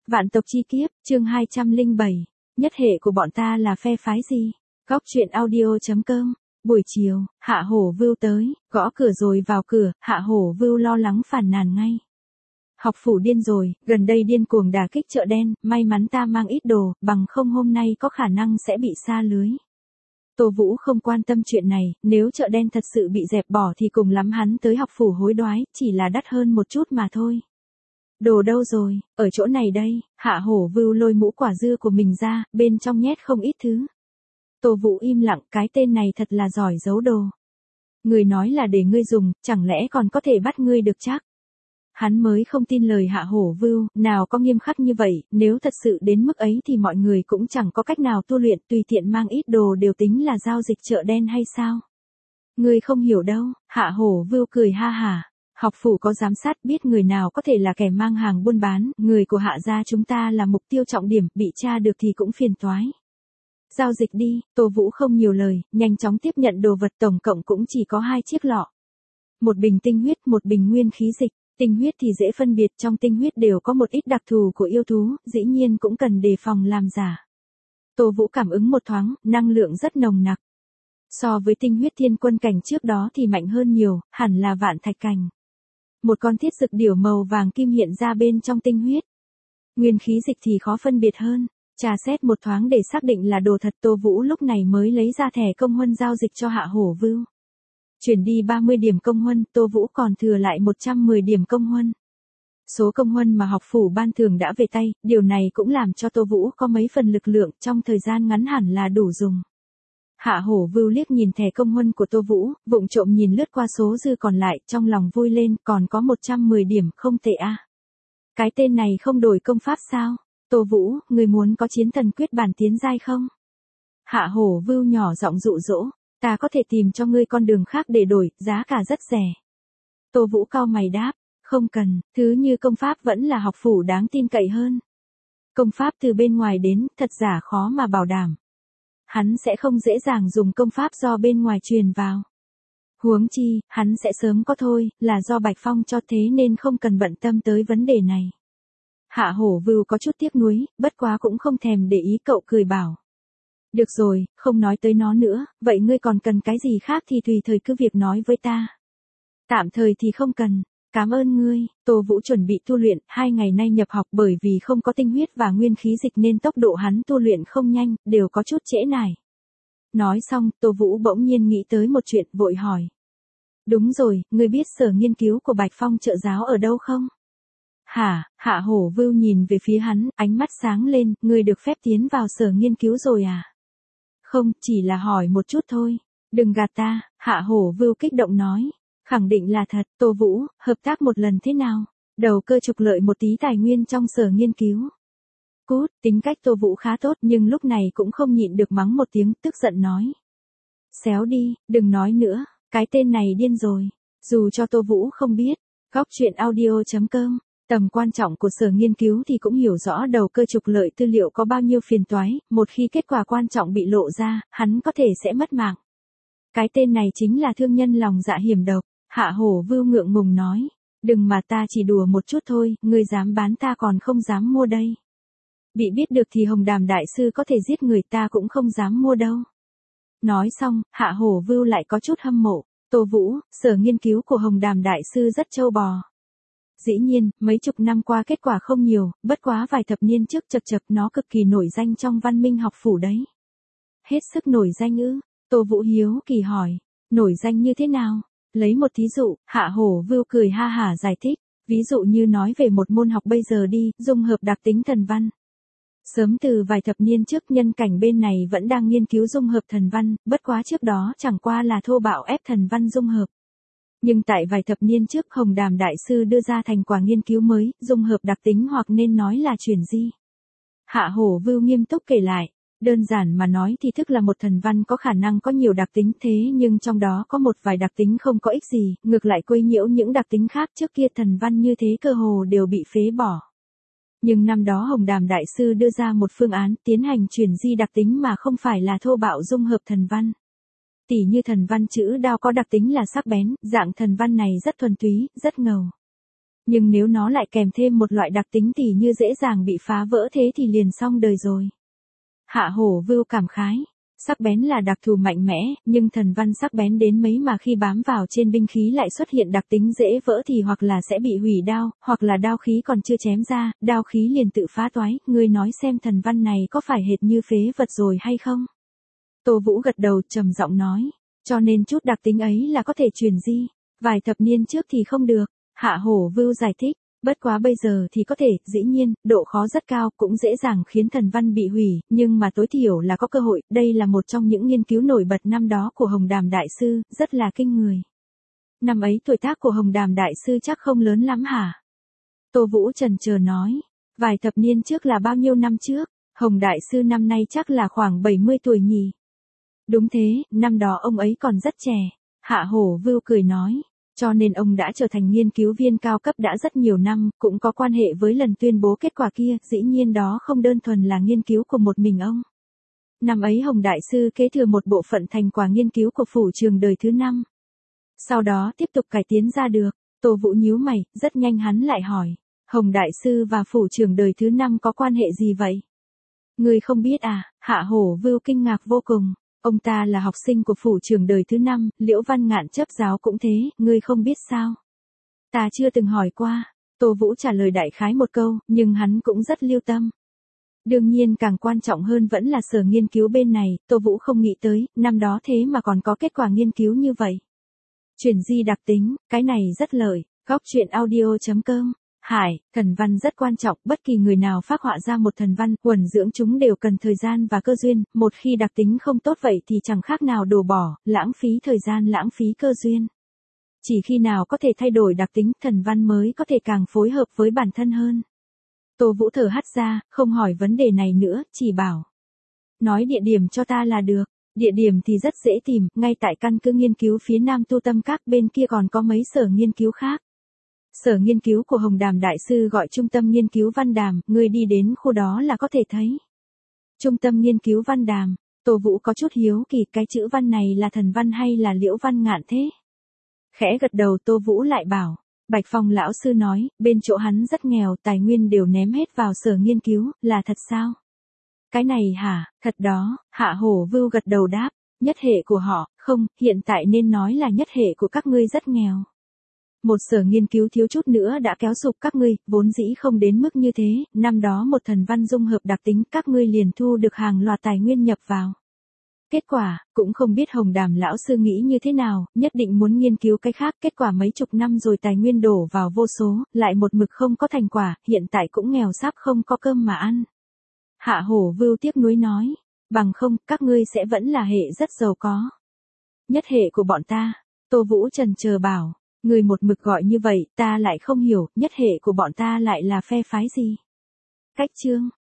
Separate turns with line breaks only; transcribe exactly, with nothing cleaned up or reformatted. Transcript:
Vạn tộc chi kiếp, chương hai trăm lẻ bảy. Nhất hệ của bọn ta là phe phái gì? Góc truyện audio chấm com. Buổi chiều, Hạ Hổ Vưu tới, gõ cửa rồi vào cửa, Hạ Hổ Vưu lo lắng phàn nàn ngay. Học phủ điên rồi, gần đây điên cuồng đả kích chợ đen, may mắn ta mang ít đồ, bằng không hôm nay có khả năng sẽ bị sa lưới. Tô Vũ không quan tâm chuyện này, nếu chợ đen thật sự bị dẹp bỏ thì cùng lắm hắn tới học phủ hối đoái, chỉ là đắt hơn một chút mà thôi. Đồ đâu rồi, ở chỗ này đây, Hạ Hổ Vưu lôi mũ quả dưa của mình ra, bên trong nhét không ít thứ. Tô Vũ im lặng, cái tên này thật là giỏi giấu đồ. Người nói là để ngươi dùng, chẳng lẽ còn có thể bắt ngươi được chắc? Hắn mới không tin lời Hạ Hổ Vưu, nào có nghiêm khắc như vậy, nếu thật sự đến mức ấy thì mọi người cũng chẳng có cách nào tu luyện, tùy tiện mang ít đồ đều tính là giao dịch chợ đen hay sao? Ngươi không hiểu đâu, Hạ Hổ Vưu cười ha hả. Học phủ có giám sát biết người nào có thể là kẻ mang hàng buôn bán, người của Hạ gia chúng ta là mục tiêu trọng điểm, bị tra được thì cũng phiền toái. Giao dịch đi, Tô Vũ không nhiều lời, nhanh chóng tiếp nhận đồ vật, tổng cộng cũng chỉ có hai chiếc lọ. Một bình tinh huyết, một bình nguyên khí dịch. Tinh huyết thì dễ phân biệt, trong tinh huyết đều có một ít đặc thù của yêu thú, dĩ nhiên cũng cần đề phòng làm giả. Tô Vũ cảm ứng một thoáng, năng lượng rất nồng nặc. So với tinh huyết thiên quân cảnh trước đó thì mạnh hơn nhiều, hẳn là vạn thạch cảnh. Một con thiết dực điểu màu vàng kim hiện ra bên trong tinh huyết. Nguyên khí dịch thì khó phân biệt hơn. Trà xét một thoáng để xác định là đồ thật, Tô Vũ lúc này mới lấy ra thẻ công huân giao dịch cho Hạ Hổ Vưu. Chuyển đi ba mươi điểm công huân, Tô Vũ còn thừa lại một trăm mười điểm công huân. Số công huân mà học phủ ban thưởng đã về tay, điều này cũng làm cho Tô Vũ có mấy phần lực lượng, trong thời gian ngắn hẳn là đủ dùng. Hạ Hổ Vưu liếc nhìn thẻ công huân của Tô Vũ, vụng trộm nhìn lướt qua số dư còn lại, trong lòng vui lên, còn có một trăm mười điểm, không tệ a. Cái tên này không đổi công pháp sao? Tô Vũ, người muốn có chiến thần quyết bản tiến giai không? Hạ Hổ Vưu nhỏ giọng dụ dỗ, ta có thể tìm cho ngươi con đường khác để đổi, giá cả rất rẻ. Tô Vũ cau mày đáp, không cần, thứ như công pháp vẫn là học phủ đáng tin cậy hơn. Công pháp từ bên ngoài đến, thật giả khó mà bảo đảm. Hắn sẽ không dễ dàng dùng công pháp do bên ngoài truyền vào. Huống chi, hắn sẽ sớm có thôi, là do Bạch Phong cho thế nên không cần bận tâm tới vấn đề này. Hạ Hổ Vưu có chút tiếc nuối, bất quá cũng không thèm để ý, cậu cười bảo. Được rồi, không nói tới nó nữa, vậy ngươi còn cần cái gì khác thì tùy thời cứ việc nói với ta. Tạm thời thì không cần, cảm ơn ngươi. Tô Vũ chuẩn bị tu luyện, hai ngày nay nhập học bởi vì không có tinh huyết và nguyên khí dịch nên tốc độ hắn tu luyện không nhanh, đều có chút trễ nải. Nói xong, Tô Vũ bỗng nhiên nghĩ tới một chuyện, vội hỏi. Đúng rồi, ngươi biết sở nghiên cứu của Bạch Phong trợ giáo ở đâu không? Hả? Hạ Hổ Vưu nhìn về phía hắn, ánh mắt sáng lên, ngươi được phép tiến vào sở nghiên cứu rồi à? Không, chỉ là hỏi một chút thôi. Đừng gạt ta, Hạ Hổ Vưu kích động nói. Khẳng định là thật, Tô Vũ, hợp tác một lần thế nào? Đầu cơ trục lợi một tí tài nguyên trong sở nghiên cứu. Cút, tính cách Tô Vũ khá tốt nhưng lúc này cũng không nhịn được mắng một tiếng, tức giận nói. Xéo đi, đừng nói nữa, cái tên này điên rồi. Dù cho Tô Vũ không biết, góc truyện audio chấm com. Tầm quan trọng của sở nghiên cứu thì cũng hiểu rõ đầu cơ trục lợi tư liệu có bao nhiêu phiền toái, một khi kết quả quan trọng bị lộ ra, hắn có thể sẽ mất mạng. Cái tên này chính là thương nhân lòng dạ hiểm độc, Hạ Hổ Vưu ngượng ngùng nói, đừng mà ta chỉ đùa một chút thôi, ngươi dám bán ta còn không dám mua đây. Bị biết được thì Hồng Đàm Đại Sư có thể giết người, ta cũng không dám mua đâu. Nói xong, Hạ Hổ Vưu lại có chút hâm mộ, Tô Vũ, sở nghiên cứu của Hồng Đàm Đại Sư rất trâu bò. Dĩ nhiên, mấy chục năm qua kết quả không nhiều, bất quá vài thập niên trước chật chật nó cực kỳ nổi danh trong văn minh học phủ đấy. Hết sức nổi danh ư? Tô Vũ hiếu kỳ hỏi, nổi danh như thế nào? Lấy một thí dụ, Hạ Hổ Vưu cười ha hả giải thích, ví dụ như nói về một môn học bây giờ đi, dung hợp đặc tính thần văn. Sớm từ vài thập niên trước nhân cảnh bên này vẫn đang nghiên cứu dung hợp thần văn, bất quá trước đó chẳng qua là thô bạo ép thần văn dung hợp. Nhưng tại vài thập niên trước Hồng Đàm Đại Sư đưa ra thành quả nghiên cứu mới, dung hợp đặc tính hoặc nên nói là chuyển di. Hạ Hổ Vưu nghiêm túc kể lại, đơn giản mà nói thì thức là một thần văn có khả năng có nhiều đặc tính thế nhưng trong đó có một vài đặc tính không có ích gì, ngược lại quấy nhiễu những đặc tính khác trước kia thần văn như thế cơ hồ đều bị phế bỏ. Nhưng năm đó Hồng Đàm Đại Sư đưa ra một phương án tiến hành chuyển di đặc tính mà không phải là thô bạo dung hợp thần văn. Tỉ như thần văn chữ đao có đặc tính là sắc bén, dạng thần văn này rất thuần túy, rất ngầu. Nhưng nếu nó lại kèm thêm một loại đặc tính tỉ như dễ dàng bị phá vỡ thế thì liền xong đời rồi. Hạ Hổ Vưu cảm khái. Sắc bén là đặc thù mạnh mẽ, nhưng thần văn sắc bén đến mấy mà khi bám vào trên binh khí lại xuất hiện đặc tính dễ vỡ thì hoặc là sẽ bị hủy đao, hoặc là đao khí còn chưa chém ra, đao khí liền tự phá toái, ngươi nói xem thần văn này có phải hệt như phế vật rồi hay không? Tô Vũ gật đầu trầm giọng nói, cho nên chút đặc tính ấy là có thể truyền di, vài thập niên trước thì không được, Hạ Hổ Vưu giải thích. Bất quá bây giờ thì có thể, dĩ nhiên, độ khó rất cao, cũng dễ dàng khiến thần văn bị hủy, nhưng mà tối thiểu là có cơ hội, đây là một trong những nghiên cứu nổi bật năm đó của Hồng Đàm Đại Sư, rất là kinh người. Năm ấy tuổi tác của Hồng Đàm Đại Sư chắc không lớn lắm hả? Tô Vũ chần chờ nói, vài thập niên trước là bao nhiêu năm trước, Hồng Đại Sư năm nay chắc là khoảng bảy mươi tuổi nhỉ? Đúng thế, năm đó ông ấy còn rất trẻ, Hạ Hổ Vưu cười nói. Cho nên ông đã trở thành nghiên cứu viên cao cấp đã rất nhiều năm, cũng có quan hệ với lần tuyên bố kết quả kia, dĩ nhiên đó không đơn thuần là nghiên cứu của một mình ông. Năm ấy Hồng Đại Sư kế thừa một bộ phận thành quả nghiên cứu của phủ trường đời thứ năm. Sau đó tiếp tục cải tiến ra được, Tô Vũ nhíu mày, rất nhanh hắn lại hỏi, Hồng Đại Sư và phủ trường đời thứ năm có quan hệ gì vậy? Người không biết à? Hạ Hổ Vưu kinh ngạc vô cùng. Ông ta là học sinh của phủ trường đời thứ năm, Liễu Văn Ngạn chấp giáo cũng thế, ngươi không biết sao? Ta chưa từng hỏi qua, Tô Vũ trả lời đại khái một câu, nhưng hắn cũng rất lưu tâm. Đương nhiên càng quan trọng hơn vẫn là sở nghiên cứu bên này, Tô Vũ không nghĩ tới, năm đó thế mà còn có kết quả nghiên cứu như vậy. Chuyển di đặc tính, cái này rất lợi, góc truyện audio chấm com. Hải, thần văn rất quan trọng, bất kỳ người nào phác họa ra một thần văn, quần dưỡng chúng đều cần thời gian và cơ duyên, một khi đặc tính không tốt vậy thì chẳng khác nào đổ bỏ, lãng phí thời gian lãng phí cơ duyên. Chỉ khi nào có thể thay đổi đặc tính, thần văn mới có thể càng phối hợp với bản thân hơn. Tô Vũ thở hắt ra, không hỏi vấn đề này nữa, chỉ bảo. Nói địa điểm cho ta là được, địa điểm thì rất dễ tìm, ngay tại căn cứ nghiên cứu phía nam Tu Tâm Các, bên kia còn có mấy sở nghiên cứu khác. Sở nghiên cứu của Hồng Đàm Đại Sư gọi Trung tâm Nghiên cứu Văn Đàm, ngươi đi đến khu đó là có thể thấy. Trung tâm Nghiên cứu Văn Đàm, Tô Vũ có chút hiếu kỳ, cái chữ văn này là thần văn hay là Liễu Văn Ngạn thế? Khẽ gật đầu Tô Vũ lại bảo, Bạch Phong lão sư nói, bên chỗ hắn rất nghèo, tài nguyên đều ném hết vào sở nghiên cứu, là thật sao? Cái này hả, thật đó, Hạ Hổ Vưu gật đầu đáp, nhất hệ của họ, không, hiện tại nên nói là nhất hệ của các ngươi rất nghèo. Một sở nghiên cứu thiếu chút nữa đã kéo sụp các ngươi, vốn dĩ không đến mức như thế, năm đó một thần văn dung hợp đặc tính các ngươi liền thu được hàng loạt tài nguyên nhập vào. Kết quả, cũng không biết Hồng Đàm lão sư nghĩ như thế nào, nhất định muốn nghiên cứu cái khác, kết quả mấy chục năm rồi tài nguyên đổ vào vô số, lại một mực không có thành quả, hiện tại cũng nghèo sắp không có cơm mà ăn. Hạ Hổ Vưu tiếc nuối nói, bằng không, các ngươi sẽ vẫn là hệ rất giàu có. Nhất hệ của bọn ta, Tô Vũ trần chờ bảo. Người một mực gọi như vậy, ta lại không hiểu, nhất hệ của bọn ta lại là phe phái gì? Cách chương